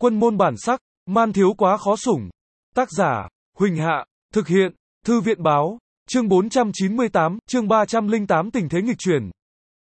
Quân môn bản sắc, man thiếu quá khó sủng. Tác giả, Huỳnh Hạ, thực hiện, Thư viện báo, chương 498, chương 308 tình thế nghịch chuyển.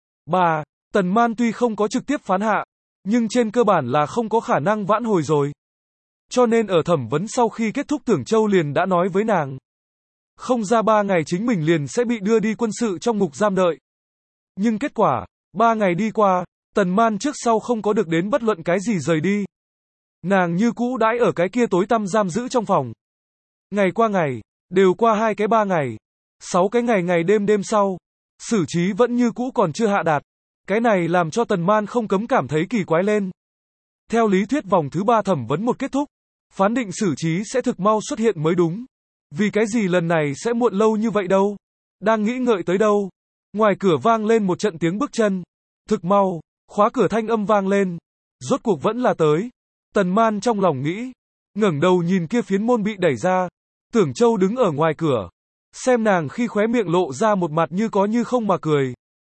3. Tần Man tuy không có trực tiếp phán hạ, nhưng trên cơ bản là không có khả năng vãn hồi rồi. Cho nên ở thẩm vấn sau khi kết thúc Tưởng Châu liền đã nói với nàng. Không ra 3 ngày chính mình liền sẽ bị đưa đi quân sự trong ngục giam đợi. Nhưng kết quả, 3 ngày đi qua, Tần Man trước sau không có được đến bất luận cái gì rời đi. Nàng như cũ đãi ở cái kia tối tăm giam giữ trong phòng. Ngày qua ngày, đều qua 2 cái 3 ngày, 6 cái ngày ngày đêm đêm sau, xử trí vẫn như cũ còn chưa hạ đạt. Cái này làm cho Tần Man không cấm cảm thấy kỳ quái lên. Theo lý thuyết vòng thứ 3 thẩm vấn một kết thúc, phán định xử trí sẽ thực mau xuất hiện mới đúng. Vì cái gì lần này sẽ muộn lâu như vậy đâu? Đang nghĩ ngợi tới đâu? Ngoài cửa vang lên một trận tiếng bước chân. Thực mau, khóa cửa thanh âm vang lên. Rốt cuộc vẫn là tới. Tần Man trong lòng nghĩ. Ngẩng đầu nhìn kia phiến môn bị đẩy ra. Tưởng Châu đứng ở ngoài cửa. Xem nàng khi khóe miệng lộ ra một mặt như có như không mà cười.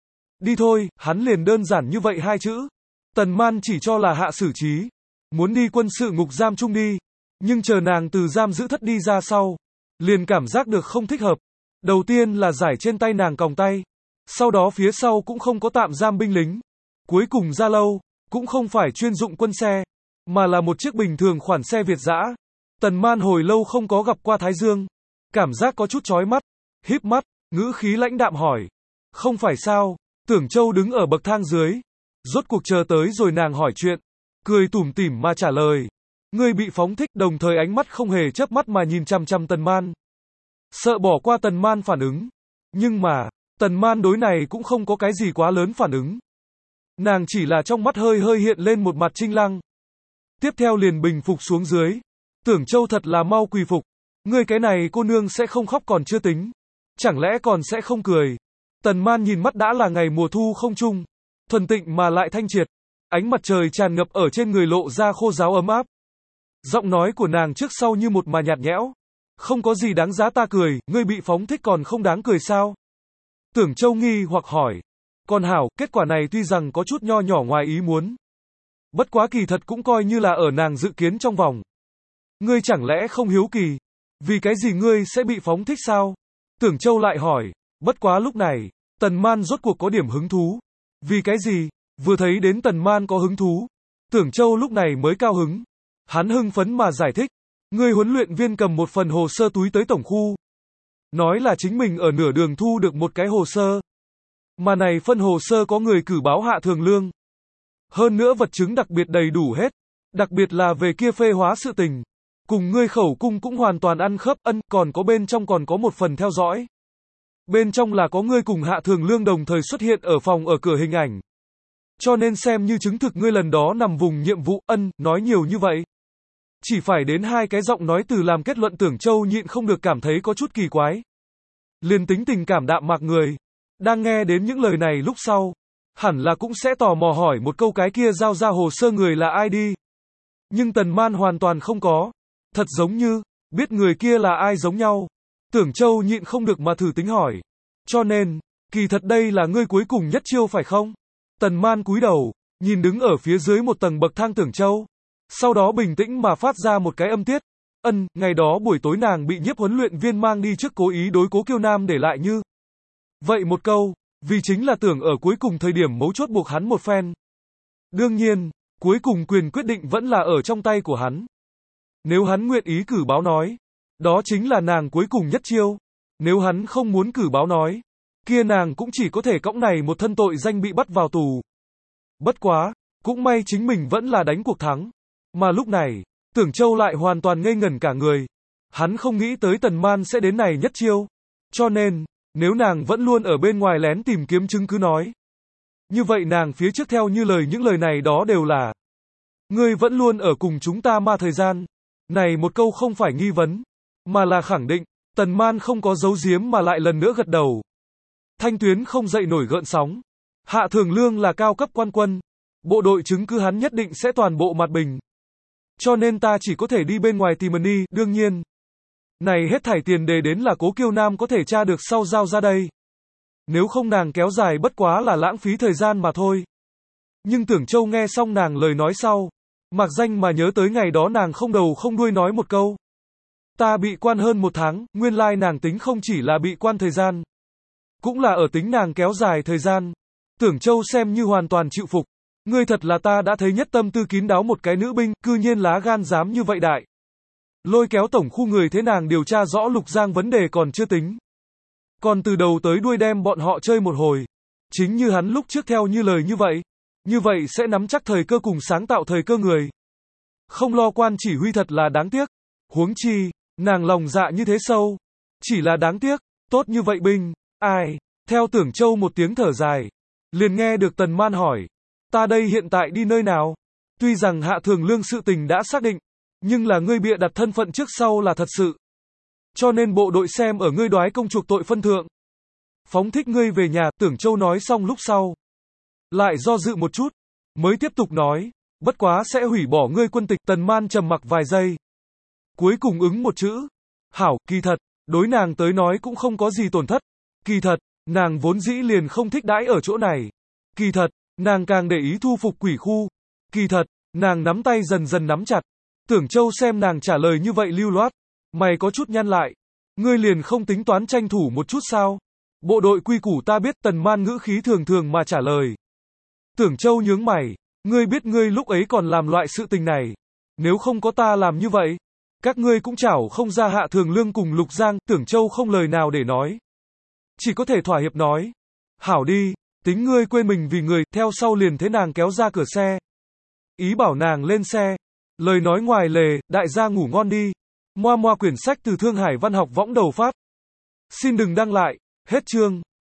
Đi thôi, hắn liền đơn giản như vậy 2 chữ. Tần Man chỉ cho là hạ xử trí. Muốn đi quân sự ngục giam chung đi. Nhưng chờ nàng từ giam giữ thất đi ra sau. Liền cảm giác được không thích hợp. Đầu tiên là giải trên tay nàng còng tay. Sau đó phía sau cũng không có tạm giam binh lính. Cuối cùng ra lâu, cũng không phải chuyên dụng quân xe, mà là một chiếc bình thường khoản xe Việt dã. Tần Man hồi lâu không có gặp qua Thái Dương. Cảm giác có chút chói mắt. Híp mắt, ngữ khí lãnh đạm hỏi. Không phải sao? Tưởng Châu đứng ở bậc thang dưới. Rốt cuộc chờ tới rồi nàng hỏi chuyện. Cười tủm tỉm mà trả lời. Ngươi bị phóng thích, đồng thời ánh mắt không hề chớp mắt mà nhìn chằm chằm Tần Man. Sợ bỏ qua Tần Man phản ứng. Nhưng mà, Tần Man đối này cũng không có cái gì quá lớn phản ứng. Nàng chỉ là trong mắt hơi hơi hiện lên một mặt trinh lăng. Tiếp theo liền bình phục xuống dưới. Tưởng Châu thật là mau quỳ phục. Ngươi cái này cô nương sẽ không khóc còn chưa tính. Chẳng lẽ còn sẽ không cười. Tần Man nhìn mắt đã là ngày mùa thu không trung. Thuần tịnh mà lại thanh triệt. Ánh mặt trời tràn ngập ở trên người lộ ra khô ráo ấm áp. Giọng nói của nàng trước sau như một mà nhạt nhẽo. Không có gì đáng giá ta cười, ngươi bị phóng thích còn không đáng cười sao? Tưởng Châu nghi hoặc hỏi. Còn hảo, kết quả này tuy rằng có chút nho nhỏ ngoài ý muốn. Bất quá kỳ thật cũng coi như là ở nàng dự kiến trong vòng. Ngươi chẳng lẽ không hiếu kỳ? Vì cái gì ngươi sẽ bị phóng thích sao? Tưởng Châu lại hỏi. Bất quá lúc này, Tần Man rốt cuộc có điểm hứng thú. Vì cái gì? Vừa thấy đến Tần Man có hứng thú. Tưởng Châu lúc này mới cao hứng. Hắn hưng phấn mà giải thích. Ngươi huấn luyện viên cầm một phần hồ sơ túi tới tổng khu. Nói là chính mình ở nửa đường thu được một cái hồ sơ. Mà này phân hồ sơ có người cử báo hạ thường lương. Hơn nữa vật chứng đặc biệt đầy đủ hết. Đặc biệt là về kia phê hóa sự tình. Cùng ngươi khẩu cung cũng hoàn toàn ăn khớp, còn có bên trong còn có một phần theo dõi. Bên trong là có ngươi cùng hạ thường lương đồng thời xuất hiện ở phòng ở cửa hình ảnh. Cho nên xem như chứng thực ngươi lần đó nằm vùng nhiệm vụ, nói nhiều như vậy. Chỉ phải đến 2 cái giọng nói từ làm kết luận Tưởng Châu nhịn không được cảm thấy có chút kỳ quái. Liền tính tình cảm đạm mạc người. Đang nghe đến những lời này lúc sau. Hẳn là cũng sẽ tò mò hỏi một câu cái kia giao ra hồ sơ người là ai đi. Nhưng Tần Man hoàn toàn không có. Thật giống như, biết người kia là ai giống nhau. Tưởng Châu nhịn không được mà thử tính hỏi. Cho nên, kỳ thật đây là ngươi cuối cùng nhất chiêu phải không? Tần Man cúi đầu, nhìn đứng ở phía dưới một tầng bậc thang Tưởng Châu. Sau đó bình tĩnh mà phát ra một cái âm tiết. Ngày đó buổi tối nàng bị nhiếp huấn luyện viên mang đi trước cố ý đối Cố Kiêu Nam để lại như. Vậy một câu, vì chính là tưởng ở cuối cùng thời điểm mấu chốt buộc hắn một phen. Đương nhiên, cuối cùng quyền quyết định vẫn là ở trong tay của hắn. Nếu hắn nguyện ý cử báo nói, đó chính là nàng cuối cùng nhất chiêu. Nếu hắn không muốn cử báo nói, kia nàng cũng chỉ có thể cõng này một thân tội danh bị bắt vào tù. Bất quá, cũng may chính mình vẫn là đánh cuộc thắng. Mà lúc này, Tưởng Châu lại hoàn toàn ngây ngẩn cả người. Hắn không nghĩ tới Tần Man sẽ đến này nhất chiêu. Cho nên, nếu nàng vẫn luôn ở bên ngoài lén tìm kiếm chứng cứ nói. Như vậy nàng phía trước theo như lời những lời này đó đều là. Ngươi vẫn luôn ở cùng chúng ta ma thời gian. Này một câu không phải nghi vấn, mà là khẳng định. Tần Man không có giấu giếm mà lại lần nữa gật đầu. Thanh tuyến không dậy nổi gợn sóng. Hạ thường lương là cao cấp quan quân. Bộ đội chứng cứ hắn nhất định sẽ toàn bộ mặt bình. Cho nên ta chỉ có thể đi bên ngoài tìm đi, đương nhiên. Này hết thảy tiền đề đến là Cố Kiêu Nam có thể tra được sau giao ra đây. Nếu không nàng kéo dài bất quá là lãng phí thời gian mà thôi. Nhưng Tưởng Châu nghe xong nàng lời nói sau. Mặc danh mà nhớ tới ngày đó nàng không đầu không đuôi nói một câu. Ta bị quan hơn 1 tháng, nguyên lai nàng tính không chỉ là bị quan thời gian. Cũng là ở tính nàng kéo dài thời gian. Tưởng Châu xem như hoàn toàn chịu phục. Ngươi thật là ta đã thấy nhất tâm tư kín đáo một cái nữ binh, cư nhiên lá gan dám như vậy đại. Lôi kéo tổng khu người thế nàng điều tra rõ Lục Giang vấn đề còn chưa tính. Còn từ đầu tới đuôi đem bọn họ chơi một hồi. Chính như hắn lúc trước theo như lời như vậy sẽ nắm chắc thời cơ cùng sáng tạo thời cơ người. Không lo quan chỉ huy thật là đáng tiếc. Huống chi, nàng lòng dạ như thế sâu. Chỉ là đáng tiếc, tốt như vậy binh, ai? Theo Tưởng Châu một tiếng thở dài. Liền nghe được Tần Man hỏi. Ta đây hiện tại đi nơi nào? Tuy rằng Hạ Thường Lương sự tình đã xác định. Nhưng là ngươi bịa đặt thân phận trước sau là thật sự. Cho nên bộ đội xem ở ngươi đoái công chuộc tội phân thượng. Phóng thích ngươi về nhà, Tưởng Châu nói xong lúc sau. Lại do dự một chút. Mới tiếp tục nói. Bất quá sẽ hủy bỏ ngươi quân tịch. Tần Man trầm mặc vài giây. Cuối cùng ứng một chữ. Hảo, kỳ thật. Đối nàng tới nói cũng không có gì tổn thất. Kỳ thật, nàng vốn dĩ liền không thích đãi ở chỗ này. Kỳ thật, nàng càng để ý thu phục quỷ khu. Kỳ thật, nàng nắm tay dần dần nắm chặt. Tưởng Châu xem nàng trả lời như vậy lưu loát. Mày có chút nhăn lại. Ngươi liền không tính toán tranh thủ một chút sao? Bộ đội quy củ ta biết. Tần Man ngữ khí thường thường mà trả lời. Tưởng Châu nhướng mày. Ngươi biết ngươi lúc ấy còn làm loại sự tình này. Nếu không có ta làm như vậy, các ngươi cũng chảo không ra Hạ Thường Lương cùng Lục Giang. Tưởng Châu không lời nào để nói. Chỉ có thể thỏa hiệp nói. Hảo đi, tính ngươi quên mình vì người. Theo sau liền thế nàng kéo ra cửa xe. Ý bảo nàng lên xe. Lời nói ngoài lề, đại gia ngủ ngon đi. Moa quyển sách từ Thương Hải Văn học võng đầu phát. Xin đừng đăng lại. Hết chương.